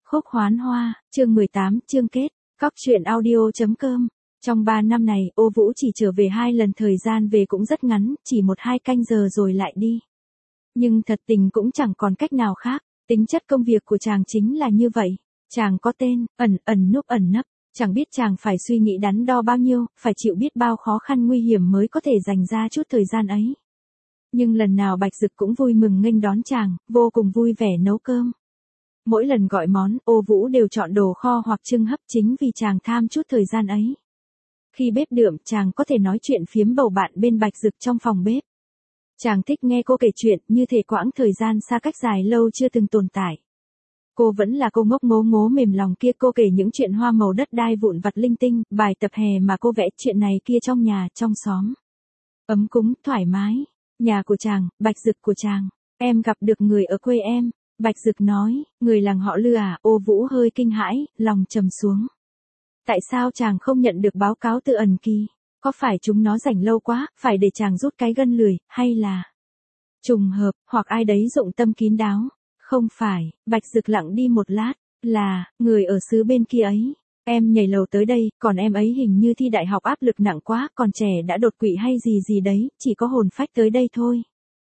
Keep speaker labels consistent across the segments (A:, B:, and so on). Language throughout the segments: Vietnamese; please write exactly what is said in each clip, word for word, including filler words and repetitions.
A: Khúc Hoán Hoa, chương mười tám, chương kết, cóc truyện audio.com. Trong ba năm này, Ô Vũ chỉ trở về hai lần, thời gian về cũng rất ngắn, chỉ một hai canh giờ rồi lại đi. Nhưng thật tình cũng chẳng còn cách nào khác, tính chất công việc của chàng chính là như vậy. Chàng có tên, ẩn ẩn núp ẩn nấp, chẳng biết chàng phải suy nghĩ đắn đo bao nhiêu, phải chịu biết bao khó khăn nguy hiểm mới có thể dành ra chút thời gian ấy. Nhưng lần nào Bạch Dực cũng vui mừng nghênh đón chàng, vô cùng vui vẻ nấu cơm. Mỗi lần gọi món, Ô Vũ đều chọn đồ kho hoặc trưng hấp chính vì chàng tham chút thời gian ấy. Khi bếp đượm, chàng có thể nói chuyện phiếm bầu bạn bên Bạch Dực trong phòng bếp. Chàng thích nghe cô kể chuyện, như thể quãng thời gian xa cách dài lâu chưa từng tồn tại. Cô vẫn là cô ngốc ngố ngố mềm lòng kia, cô kể những chuyện hoa màu đất đai vụn vặt linh tinh, bài tập hè mà cô vẽ, chuyện này kia trong nhà, trong xóm. Ấm cúng, thoải mái. Nhà của chàng, Bạch Dực của chàng. Em gặp được người ở quê em. Bạch Dực nói, người làng họ Lư à? Ô Vũ hơi kinh hãi, lòng trầm xuống. Tại sao chàng không nhận được báo cáo từ ẩn kỳ? Có phải chúng nó rảnh lâu quá, phải để chàng rút cái gân lười, hay là trùng hợp, hoặc ai đấy dụng tâm kín đáo? Không phải. Bạch Dực lặng đi một lát, là người ở xứ bên kia ấy. Em nhảy lầu tới đây, còn em ấy hình như thi đại học áp lực nặng quá, còn trẻ đã đột quỵ hay gì gì đấy, chỉ có hồn phách tới đây thôi.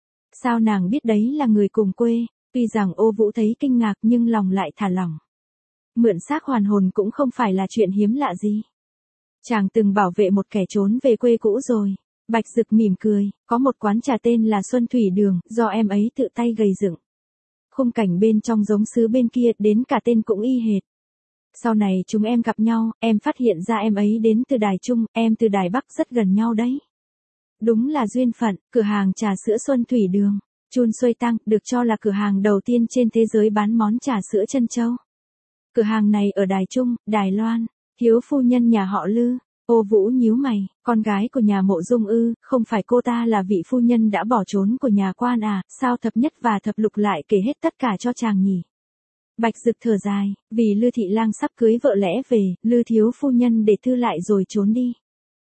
A: Sao nàng biết đấy là người cùng quê? Tuy rằng Ô Vũ thấy kinh ngạc nhưng lòng lại thả lỏng. Mượn xác hoàn hồn cũng không phải là chuyện hiếm lạ gì. Chàng từng bảo vệ một kẻ trốn về quê cũ rồi. Bạch Dực mỉm cười, có một quán trà tên là Xuân Thủy Đường, do em ấy tự tay gầy dựng. Khung cảnh bên trong giống xứ bên kia, đến cả tên cũng y hệt. Sau này chúng em gặp nhau, em phát hiện ra em ấy đến từ Đài Trung, em từ Đài Bắc, rất gần nhau đấy. Đúng là duyên phận. Cửa hàng trà sữa Xuân Thủy Đường, Chun Xuôi Tăng, được cho là cửa hàng đầu tiên trên thế giới bán món trà sữa trân châu. Cửa hàng này ở Đài Trung, Đài Loan. Thiếu phu nhân nhà họ Lư. Ô Vũ nhíu mày, con gái của nhà Mộ Dung ư? Không phải cô ta là vị phu nhân đã bỏ trốn của nhà quan à? Sao thập nhất và thập lục lại kể hết tất cả cho chàng nhỉ? Bạch Dực thở dài, vì Lư thị lang sắp cưới vợ lẽ về, Lư thiếu phu nhân để thư lại rồi trốn đi.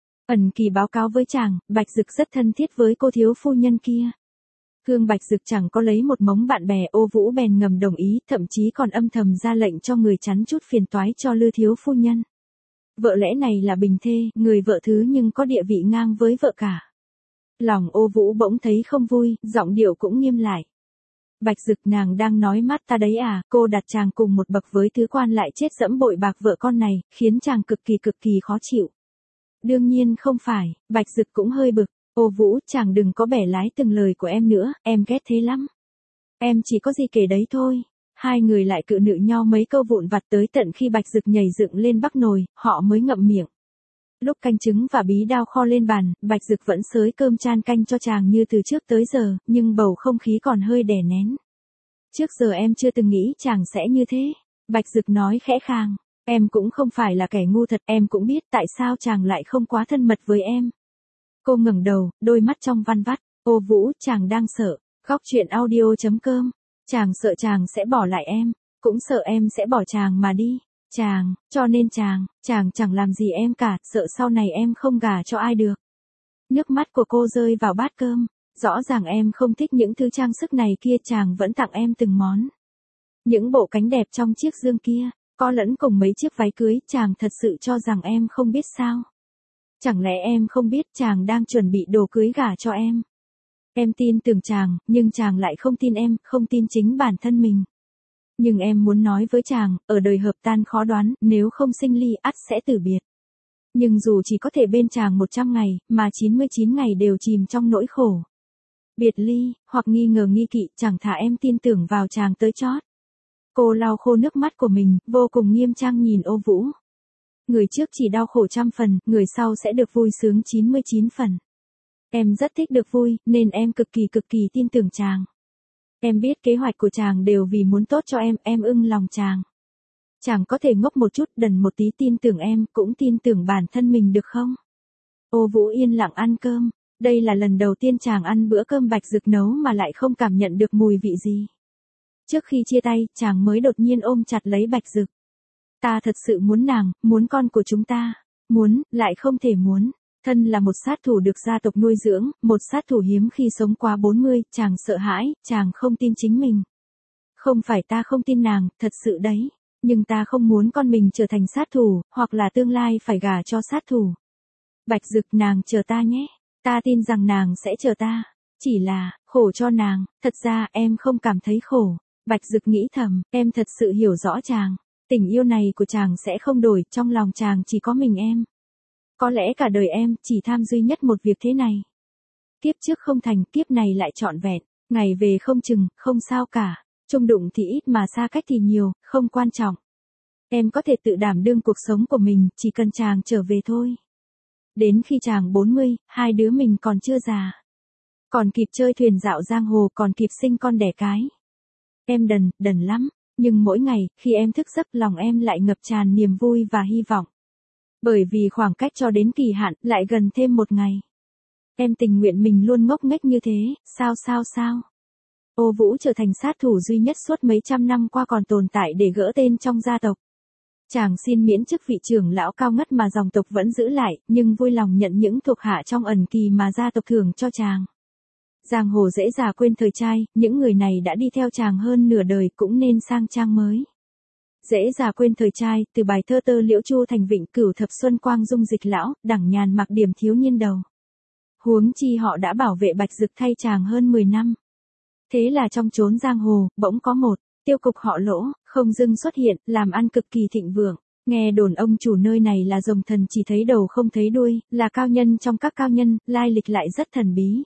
A: Ẩn kỳ báo cáo với chàng, Bạch Dực rất thân thiết với cô thiếu phu nhân kia. Hương Bạch Dực chẳng có lấy một mống bạn bè, Ô Vũ bèn ngầm đồng ý, thậm chí còn âm thầm ra lệnh cho người chắn chút phiền toái cho Lư thiếu phu nhân. Vợ lẽ này là bình thê, người vợ thứ nhưng có địa vị ngang với vợ cả. Lòng Ô Vũ bỗng thấy không vui, giọng điệu cũng nghiêm lại. Bạch Dực, nàng đang nói mát ta đấy à? Cô đặt chàng cùng một bậc với thứ quan lại chết dẫm bội bạc vợ con này, khiến chàng cực kỳ cực kỳ khó chịu. Đương nhiên không phải. Bạch Dực cũng hơi bực. Ô Vũ, chàng đừng có bẻ lái từng lời của em nữa, em ghét thế lắm. Em chỉ có gì kể đấy thôi. Hai người lại cự nữ nhau mấy câu vụn vặt tới tận khi Bạch Dực nhảy dựng lên bắc nồi, họ mới ngậm miệng. Lúc canh trứng và bí đao kho lên bàn, Bạch Dực vẫn xới cơm chan canh cho chàng như từ trước tới giờ, nhưng bầu không khí còn hơi đè nén. Trước giờ em chưa từng nghĩ chàng sẽ như thế. Bạch Dực nói khẽ khàng, em cũng không phải là kẻ ngu thật, em cũng biết tại sao chàng lại không quá thân mật với em. Cô ngẩng đầu, đôi mắt trong van vắt. Ô Vũ, chàng đang sợ. Góc truyện audio.com. Chàng sợ chàng sẽ bỏ lại em, cũng sợ em sẽ bỏ chàng mà đi. Chàng, cho nên chàng, chàng chẳng làm gì em cả, sợ sau này em không gả cho ai được. Nước mắt của cô rơi vào bát cơm. Rõ ràng em không thích những thứ trang sức này kia, chàng vẫn tặng em từng món. Những bộ cánh đẹp trong chiếc dương kia, có lẫn cùng mấy chiếc váy cưới, chàng thật sự cho rằng em không biết sao? Chẳng lẽ em không biết chàng đang chuẩn bị đồ cưới gả cho em? Em tin tưởng chàng, nhưng chàng lại không tin em, không tin chính bản thân mình. Nhưng em muốn nói với chàng, ở đời hợp tan khó đoán, nếu không sinh ly, ắt sẽ tử biệt. Nhưng dù chỉ có thể bên chàng một trăm ngày, mà chín mươi chín ngày đều chìm trong nỗi khổ biệt ly, hoặc nghi ngờ nghi kỵ, chẳng thà em tin tưởng vào chàng tới chót. Cô lau khô nước mắt của mình, vô cùng nghiêm trang nhìn Ô Vũ. Người trước chỉ đau khổ trăm phần, người sau sẽ được vui sướng chín mươi chín phần. Em rất thích được vui, nên em cực kỳ cực kỳ tin tưởng chàng. Em biết kế hoạch của chàng đều vì muốn tốt cho em, em ưng lòng chàng. Chàng có thể ngốc một chút, đần một tí, tin tưởng em, cũng tin tưởng bản thân mình được không? Ô Vũ yên lặng ăn cơm. Đây là lần đầu tiên chàng ăn bữa cơm Bạch Dực nấu mà lại không cảm nhận được mùi vị gì. Trước khi chia tay, chàng mới đột nhiên ôm chặt lấy Bạch Dực. Ta thật sự muốn nàng, muốn con của chúng ta. Muốn, lại không thể muốn. Thân là một sát thủ được gia tộc nuôi dưỡng, một sát thủ hiếm khi sống quá bốn mươi, chàng sợ hãi, chàng không tin chính mình. Không phải ta không tin nàng, thật sự đấy. nhưng ta không muốn con mình trở thành sát thủ, hoặc là tương lai phải gả cho sát thủ. Bạch Dực, nàng chờ ta nhé. Ta tin rằng nàng sẽ chờ ta. Chỉ là, khổ cho nàng, thật ra em không cảm thấy khổ. Bạch Dực nghĩ thầm, em thật sự hiểu rõ chàng. Tình yêu này của chàng sẽ không đổi, trong lòng chàng chỉ có mình em. Có lẽ cả đời em chỉ tham duy nhất một việc thế này. Kiếp trước không thành, kiếp này lại trọn vẹn. Ngày về không chừng, không sao cả. Chung đụng thì ít mà xa cách thì nhiều, không quan trọng. Em có thể tự đảm đương cuộc sống của mình, chỉ cần chàng trở về thôi. Đến khi chàng bốn mươi, hai đứa mình còn chưa già. Còn kịp chơi thuyền dạo giang hồ, còn kịp sinh con đẻ cái. Em đần, đần lắm. Nhưng mỗi ngày, khi em thức giấc, lòng em lại ngập tràn niềm vui và hy vọng. Bởi vì khoảng cách cho đến kỳ hạn, lại gần thêm một ngày. Em tình nguyện mình luôn ngốc nghếch như thế, sao sao sao. Ô Vũ trở thành sát thủ duy nhất suốt mấy trăm năm qua còn tồn tại để gỡ tên trong gia tộc. Chàng xin miễn chức vị trưởng lão cao ngất mà dòng tộc vẫn giữ lại, nhưng vui lòng nhận những thuộc hạ trong ẩn kỳ mà gia tộc thưởng cho chàng. Giang hồ dễ già quên thời trai, những người này đã đi theo chàng hơn nửa đời cũng nên sang trang mới. Dễ già quên thời trai, từ bài thơ Tơ Liễu Chu thành Vịnh Cửu Thập Xuân Quang Dung Dịch Lão, Đẳng Nhàn Mặc Điểm thiếu niên đầu. Huống chi họ đã bảo vệ Bạch Dực thay chàng hơn mười năm. Thế là trong chốn giang hồ, bỗng có một tiêu cục họ Lỗ, không dưng xuất hiện, làm ăn cực kỳ thịnh vượng. Nghe đồn ông chủ nơi này là rồng thần chỉ thấy đầu không thấy đuôi, là cao nhân trong các cao nhân, lai lịch lại rất thần bí.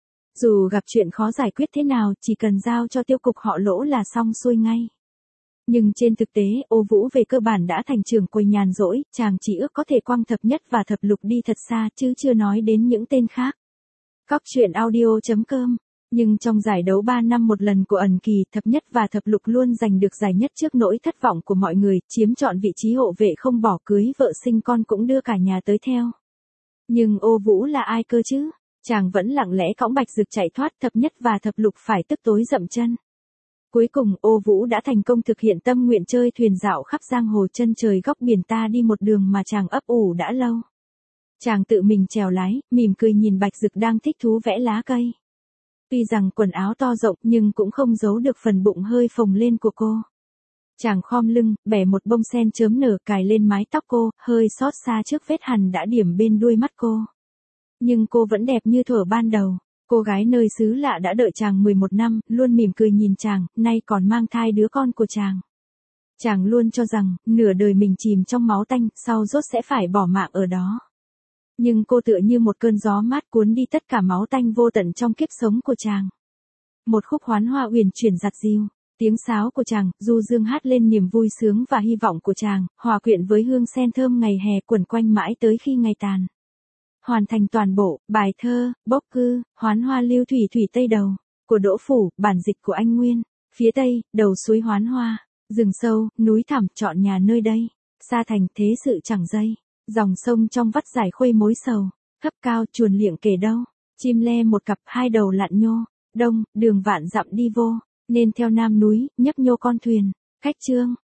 A: Dù gặp chuyện khó giải quyết thế nào, chỉ cần giao cho tiêu cục họ Lỗ là xong xuôi ngay. Nhưng trên thực tế, Ô Vũ về cơ bản đã thành trưởng quầy nhàn rỗi, chàng chỉ ước có thể quăng thập nhất và thập lục đi thật xa, chứ chưa nói đến những tên khác. Cóc truyện audio chấm com. Nhưng trong giải đấu ba năm một lần của ẩn kỳ, thập nhất và thập lục luôn giành được giải nhất trước nỗi thất vọng của mọi người, chiếm trọn vị trí hộ vệ không bỏ, cưới vợ sinh con cũng đưa cả nhà tới theo. Nhưng Ô Vũ là ai cơ chứ? Chàng vẫn lặng lẽ cõng Bạch Dực chạy thoát, thập nhất và thập lục phải tức tối dậm chân. Cuối cùng, Ô Vũ đã thành công thực hiện tâm nguyện chơi thuyền dạo khắp giang hồ, chân trời góc biển, ta đi một đường mà chàng ấp ủ đã lâu. Chàng tự mình chèo lái, mỉm cười nhìn Bạch Dực đang thích thú vẽ lá cây. Tuy rằng quần áo to rộng nhưng cũng không giấu được phần bụng hơi phồng lên của cô. Chàng khom lưng, bẻ một bông sen chớm nở cài lên mái tóc cô, hơi xót xa trước vết hằn đã điểm bên đuôi mắt cô. Nhưng cô vẫn đẹp như thuở ban đầu. Cô gái nơi xứ lạ đã đợi chàng mười một năm, luôn mỉm cười nhìn chàng, nay còn mang thai đứa con của chàng. Chàng luôn cho rằng, nửa đời mình chìm trong máu tanh, sau rốt sẽ phải bỏ mạng ở đó. Nhưng cô tựa như một cơn gió mát cuốn đi tất cả máu tanh vô tận trong kiếp sống của chàng. Một khúc hoán hoa uyển chuyển giặt dịu, tiếng sáo của chàng, du dương hát lên niềm vui sướng và hy vọng của chàng, hòa quyện với hương sen thơm ngày hè quẩn quanh mãi tới khi ngày tàn. Hoàn thành toàn bộ, bài thơ, bốc cư, hoán hoa lưu thủy thủy tây đầu, của Đỗ Phủ, bản dịch của anh Nguyên. Phía tây, đầu suối hoán hoa, rừng sâu, núi thẳm, chọn nhà nơi đây. Xa thành, thế sự chẳng dây. Dòng sông trong vắt giải khuây mối sầu, thấp cao chuồn liệng kể đâu. Chim le một cặp hai đầu lặn nhô, đông, đường vạn dặm đi vô, nên theo nam núi, nhấp nhô con thuyền. Khách chương.